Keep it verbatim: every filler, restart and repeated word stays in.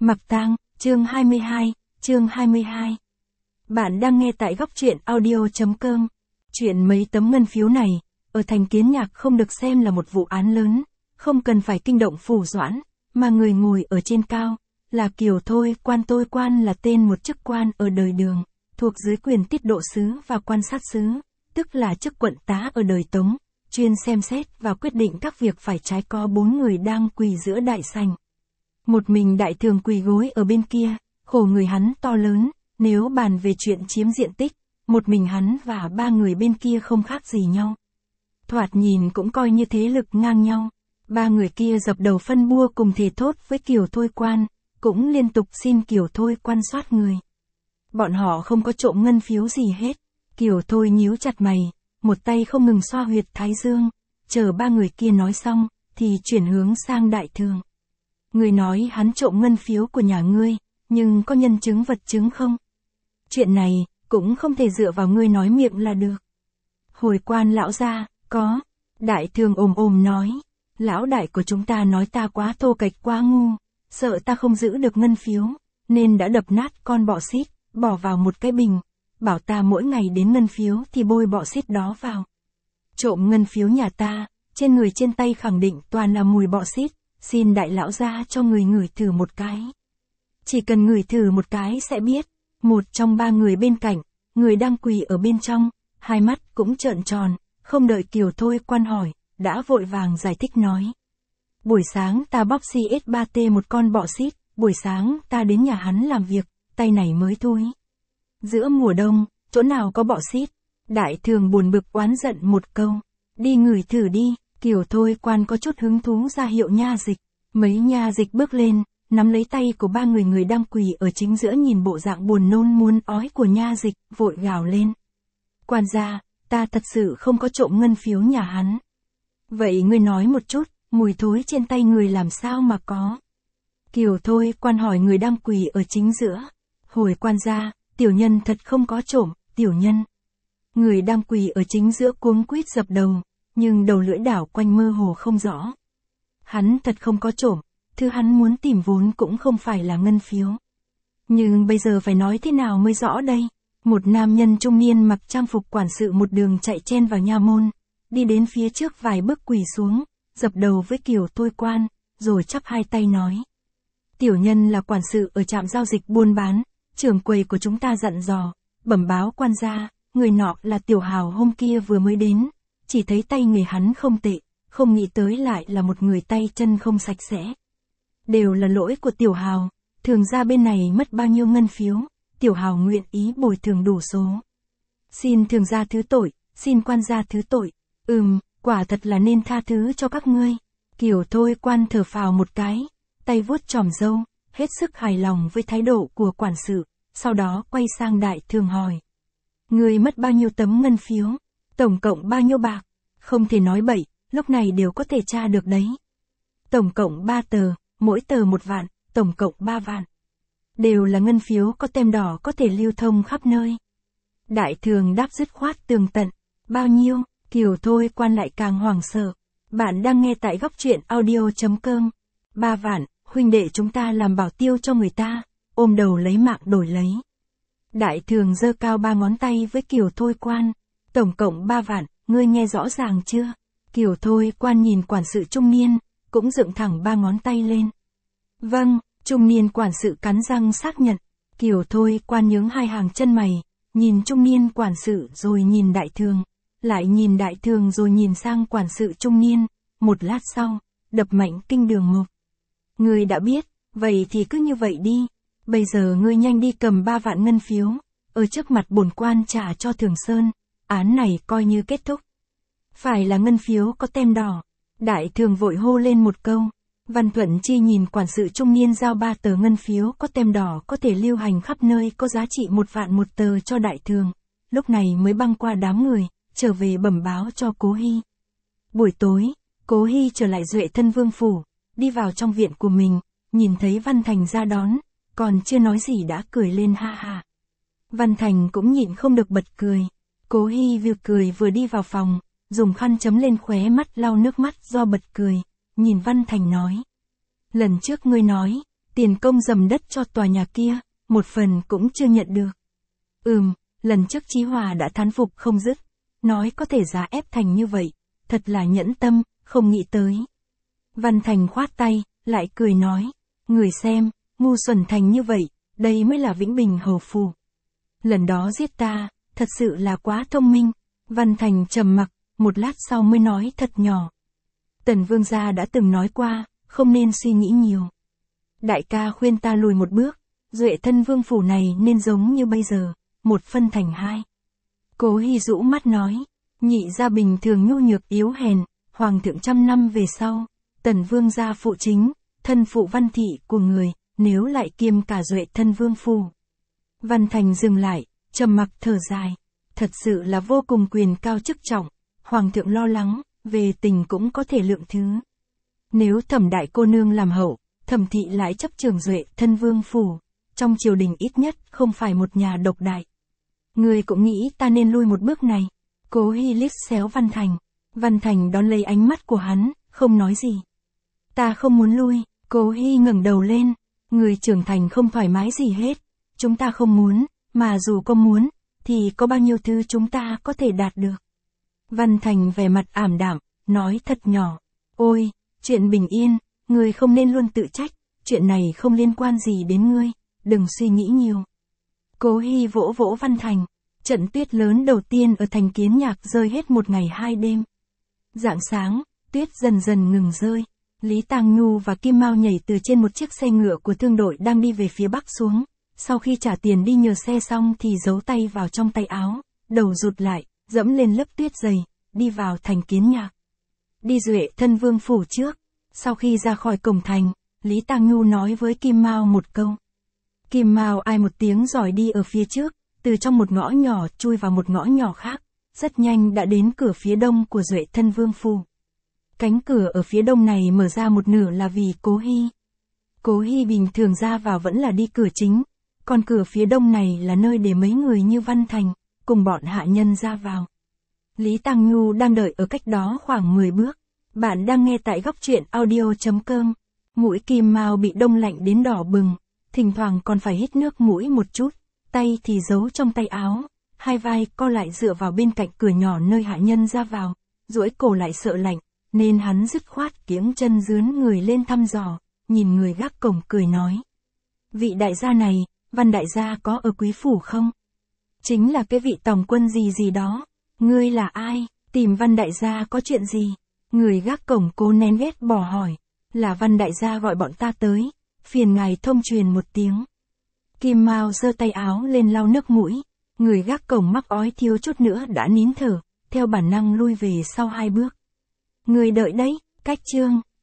Mặc tang, chương hai mươi hai, chương hai mươi hai. Bạn đang nghe tại góc truyện audio.com. Chuyện mấy tấm ngân phiếu này, ở thành Kiến Nhạc không được xem là một vụ án lớn, không cần phải kinh động phủ doãn, mà người ngồi ở trên cao, là Kiều Thôi Quan. Thôi Quan là tên một chức quan ở đời Đường, thuộc dưới quyền tiết độ sứ và quan sát sứ, tức là chức quận tá ở đời Tống, chuyên xem xét và quyết định các việc phải trái. Có bốn người đang quỳ giữa đại sảnh. Một mình Đại Thường quỳ gối ở bên kia, khổ người hắn to lớn, nếu bàn về chuyện chiếm diện tích, một mình hắn và ba người bên kia không khác gì nhau. Thoạt nhìn cũng coi như thế lực ngang nhau. Ba người kia dập đầu phân bua cùng thề thốt với Kiều Thôi Quan, cũng liên tục xin Kiều Thôi Quan soát người. Bọn họ không có trộm ngân phiếu gì hết. Kiều Thôi nhíu chặt mày, một tay không ngừng xoa huyệt thái dương, chờ ba người kia nói xong, thì chuyển hướng sang Đại Thường. Người nói hắn trộm ngân phiếu của nhà ngươi, nhưng có nhân chứng vật chứng không? Chuyện này, cũng không thể dựa vào ngươi nói miệng là được. Hồi Quan lão gia, có. Đại Thường ồm ồm nói, lão đại của chúng ta nói ta quá thô kệch quá ngu, sợ ta không giữ được ngân phiếu, nên đã đập nát con bọ xít, bỏ vào một cái bình, bảo ta mỗi ngày đến ngân phiếu thì bôi bọ xít đó vào. Trộm ngân phiếu nhà ta, trên người trên tay khẳng định toàn là mùi bọ xít. Xin đại lão gia cho người ngửi thử một cái. Chỉ cần ngửi thử một cái sẽ biết. Một trong ba người bên cạnh, người đang quỳ ở bên trong, hai mắt cũng trợn tròn, không đợi Kiều Thôi Quan hỏi, đã vội vàng giải thích nói. Buổi sáng ta bóc xi ét ba tê một con bọ xít, buổi sáng ta đến nhà hắn làm việc, tay này mới thui. Giữa mùa đông, chỗ nào có bọ xít? Đại Thường buồn bực oán giận một câu. Đi ngửi thử đi. Kiều Thôi Quan có chút hứng thú ra hiệu nha dịch. Mấy nha dịch bước lên, nắm lấy tay của ba người người đang quỳ ở chính giữa, nhìn bộ dạng buồn nôn muốn ói của nha dịch, vội gào lên. Quan gia, ta thật sự không có trộm ngân phiếu nhà hắn. Vậy ngươi nói một chút, mùi thối trên tay người làm sao mà có? Kiều Thôi Quan hỏi người đang quỳ ở chính giữa. Hồi quan gia, tiểu nhân thật không có trộm, tiểu nhân. Người đang quỳ ở chính giữa cuống quýt dập đầu, nhưng đầu lưỡi đảo quanh mơ hồ không rõ. Hắn thật không có trộm, thứ hắn muốn tìm vốn cũng không phải là ngân phiếu. Nhưng bây giờ phải nói thế nào mới rõ đây? Một nam nhân trung niên mặc trang phục quản sự một đường chạy chen vào nha môn, đi đến phía trước vài bước quỳ xuống, dập đầu với Kiều Thôi Quan, rồi chắp hai tay nói. Tiểu nhân là quản sự ở trạm giao dịch buôn bán, trưởng quầy của chúng ta dặn dò, bẩm báo quan gia, người nọ là Tiểu Hào hôm kia vừa mới đến. Chỉ thấy tay nghề hắn không tệ, không nghĩ tới lại là một người tay chân không sạch sẽ. Đều là lỗi của Tiểu Hào, thường ra bên này mất bao nhiêu ngân phiếu, Tiểu Hào nguyện ý bồi thường đủ số. Xin thường gia thứ tội, xin quan gia thứ tội, ừm, quả thật là nên tha thứ cho các ngươi. Kiều Thôi Quan thở phào một cái, tay vuốt chòm râu, hết sức hài lòng với thái độ của quản sự, sau đó quay sang Đại Thường hỏi. Ngươi mất bao nhiêu tấm ngân phiếu? Tổng cộng bao nhiêu bạc? Không thể nói bậy, lúc này đều có thể tra được đấy. Tổng cộng ba tờ, mỗi tờ một vạn, tổng cộng ba vạn. Đều là ngân phiếu có tem đỏ có thể lưu thông khắp nơi. Đại Thường đáp dứt khoát tường tận. Bao nhiêu? Kiều Thôi Quan lại càng hoảng sợ. Bạn đang nghe tại góc truyện audio.com. Ba vạn, huynh đệ chúng ta làm bảo tiêu cho người ta, ôm đầu lấy mạng đổi lấy. Đại Thường giơ cao ba ngón tay với Kiều Thôi Quan. Tổng cộng ba vạn, ngươi nghe rõ ràng chưa? Kiều Thôi Quan nhìn quản sự trung niên, cũng dựng thẳng ba ngón tay lên. Vâng, trung niên quản sự cắn răng xác nhận. Kiều Thôi Quan nhướng hai hàng chân mày, nhìn trung niên quản sự rồi nhìn Đại Thường, lại nhìn Đại Thường rồi nhìn sang quản sự trung niên, một lát sau, đập mạnh kinh đường mục. Ngươi đã biết, vậy thì cứ như vậy đi, bây giờ ngươi nhanh đi cầm ba vạn ngân phiếu, ở trước mặt bổn quan trả cho Thường Sơn. Án này coi như kết thúc. Phải là ngân phiếu có tem đỏ. Đại Thường vội hô lên một câu. Văn Thuận Chi nhìn quản sự trung niên giao ba tờ ngân phiếu có tem đỏ có thể lưu hành khắp nơi có giá trị một vạn một tờ cho Đại Thường. Lúc này mới băng qua đám người, trở về bẩm báo cho Cố Hy. Buổi tối, Cố Hy trở lại Duệ Thân Vương phủ, đi vào trong viện của mình, nhìn thấy Văn Thành ra đón, còn chưa nói gì đã cười lên ha ha. Văn Thành cũng nhịn không được bật cười. Cố Hy vừa cười vừa đi vào phòng, dùng khăn chấm lên khóe mắt lau nước mắt do bật cười, nhìn Văn Thành nói. Lần trước ngươi nói, tiền công dầm đất cho tòa nhà kia, một phần cũng chưa nhận được. Ừm, lần trước Chí Hòa đã thán phục không dứt, nói có thể giá ép thành như vậy, thật là nhẫn tâm, không nghĩ tới. Văn Thành khoát tay, lại cười nói, người xem, ngu xuẩn thành như vậy, đây mới là Vĩnh Bình hầu phủ. Lần đó giết ta, thật sự là quá thông minh. Văn Thành trầm mặc, một lát sau mới nói thật nhỏ. Tần vương gia đã từng nói qua, không nên suy nghĩ nhiều. Đại ca khuyên ta lùi một bước, Duệ thân vương phủ này nên giống như bây giờ, một phân thành hai. Cố Hi rũ mắt nói, nhị gia bình thường nhu nhược yếu hèn, hoàng thượng trăm năm về sau, tần vương gia phụ chính, thân phụ Văn thị của người, nếu lại kiêm cả Duệ thân vương phủ. Văn Thành dừng lại, trầm mặc thở dài, thật sự là vô cùng quyền cao chức trọng, hoàng thượng lo lắng, về tình cũng có thể lượng thứ. Nếu Thẩm đại cô nương làm hậu, Thẩm thị lại chấp trường Duệ thân vương phủ, trong triều đình ít nhất không phải một nhà độc đại. Người cũng nghĩ ta nên lui một bước này. Cố Hi liếc xéo Văn Thành. Văn Thành đón lấy ánh mắt của hắn, không nói gì. Ta không muốn lui. Cố Hi ngẩng đầu lên. Người trưởng thành không thoải mái gì hết. Chúng ta không muốn, mà dù có muốn, thì có bao nhiêu thứ chúng ta có thể đạt được. Văn Thành vẻ mặt ảm đạm, nói thật nhỏ. Ôi, chuyện bình yên, người không nên luôn tự trách. Chuyện này không liên quan gì đến ngươi, đừng suy nghĩ nhiều. Cố Hi vỗ vỗ Văn Thành. Trận tuyết lớn đầu tiên ở thành Kiến Nhạc rơi hết một ngày hai đêm. Rạng sáng, tuyết dần dần ngừng rơi. Lý Tàng Nhu và Kim Mao nhảy từ trên một chiếc xe ngựa của thương đội đang đi về phía bắc xuống. Sau khi trả tiền đi nhờ xe xong thì giấu tay vào trong tay áo, đầu rụt lại, dẫm lên lớp tuyết dày, đi vào thành Kiến Nhạc. Đi Duệ thân vương phủ trước. Sau khi ra khỏi cổng thành, Lý Tàng Nhu nói với Kim Mao một câu. Kim Mao ai một tiếng giỏi đi ở phía trước, từ trong một ngõ nhỏ chui vào một ngõ nhỏ khác, rất nhanh đã đến cửa phía đông của Duệ thân vương phủ. Cánh cửa ở phía đông này mở ra một nửa là vì Cố Hi. Cố Hi bình thường ra vào vẫn là đi cửa chính, còn cửa phía đông này là nơi để mấy người như Văn Thành, cùng bọn hạ nhân ra vào. Lý Tàng Nhu đang đợi ở cách đó khoảng mười bước. Bạn đang nghe tại góc truyện audio chấm com. Mũi Kim Mao bị đông lạnh đến đỏ bừng, thỉnh thoảng còn phải hít nước mũi một chút, tay thì giấu trong tay áo, hai vai co lại dựa vào bên cạnh cửa nhỏ nơi hạ nhân ra vào, duỗi cổ lại sợ lạnh, nên hắn dứt khoát kiếng chân dướn người lên thăm dò, nhìn người gác cổng cười nói. Vị đại gia này, Văn đại gia có ở quý phủ không? Chính là cái vị tòng quân gì gì đó. Ngươi là ai? Tìm Văn đại gia có chuyện gì? Người gác cổng cố nén ghét bỏ hỏi. Là Văn đại gia gọi bọn ta tới, phiền ngài thông truyền một tiếng. Kim Mao giơ tay áo lên lau nước mũi, người gác cổng mắc ói thiếu chút nữa đã nín thở, theo bản năng lui về sau hai bước. Người đợi đấy, cách chương.